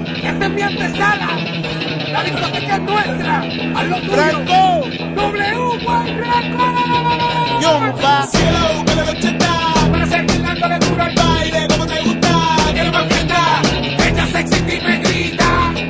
Esta es mi antesala. La discoteca es nuestra. Haz lo tuyo. Franco. W.Y. Records. Yomba. Cielo, que la noche está Para seguir dándole duro al baile como te gusta. quiero más fiesta. Ella sexy y me grita.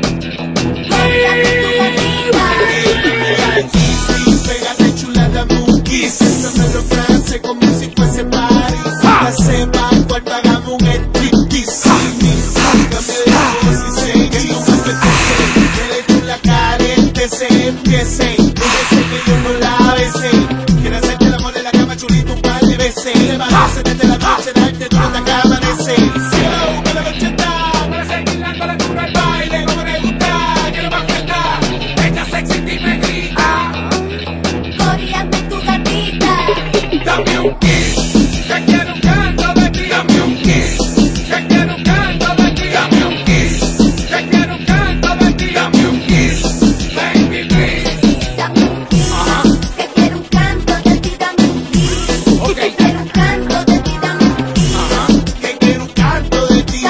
Pégate chula, dame un kiss. Esa lo frase como si fuese París. La sepa, cual pagamos un striptease. Dame de voz y sé que tú me apetece. Eres tú la caliente, se empiece. Desde que yo no la besé. Quiero hacerte el amor en la cama, chulito, un par de veces. Levantarse desde la noche, darte duro hasta que amanece. Cielo, que la noche está Para seguir dándole duro al baile como me gusta. Quiero más fiesta. Ella sexy y me grita. Coreame tu gatita. Dame un kiss, que quiero un canto de ti. Dame un kiss, que quiero un canto de ti. Dame un kiss, que quiero un canto de ti. Dame un kiss, baby please. Dame un kiss. Que quiero un canto de ti. Dame un kiss. Ok. Que quiero un canto de ti. Dame un kiss. que quiero un canto de ti.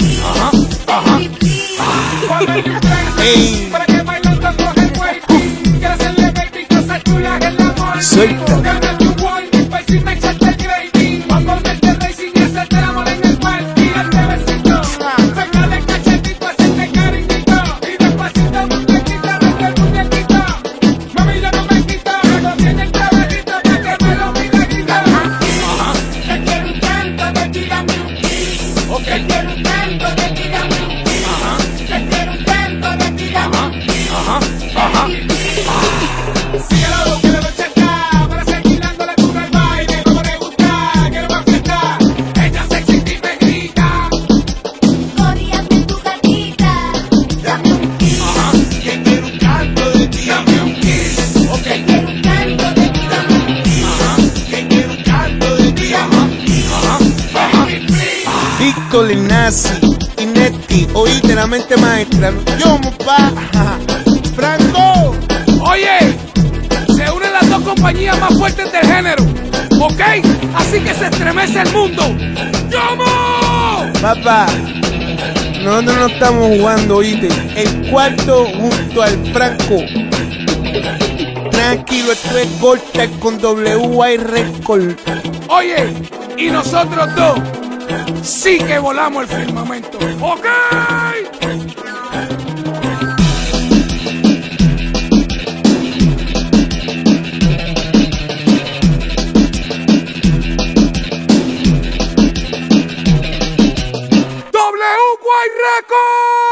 Baby, please. Ponme un track Ey. para que bailando coge el wavy. Quiero hacerle baby cosas chulas en la morning. Suelta. Gana tu boy, pa' si me echaste el gravy. Pa' ponerte racing y hacerte el amor en el party. Y darte besito. Sácale cachetito, hacerte cariñito. Y despacito, muñequita, vete el muñequito. Mami, yo no me quito. Luego viene el trabajito pa' que me lo milagrito. Que quiero un canto de ti. Dame un kiss. Ok. Que quiero un canto de ti. Dame un kiss. Que quiero un canto de ti. Dame un kiss. Baby, please. Síguelo, que la noche está para seguir dándole duro al baile como me gusta. Quiero más fiesta. Ella sexy y me grita. Coreame tu gatita. Dame un kiss. que quiero un canto de ti. Dame un kiss. Ok. Que quiero un canto de ti. Dame un kiss. que quiero un canto de ti. Baby, please. Víctor Ignacy, Inetti, oíste la mente maestra. Yomba. Franco. Oye, se unen las dos compañías más fuertes del género, ¿ok? Así que se estremece el mundo. ¡Yomo! Papá, nosotros no estamos jugando, oíste. El cuarto junto al Franco. Tranquilo, esto es Golta con W.Y. Records. Oye, y nosotros dos sí que volamos el firmamento, ¿ok? W.Y. Records.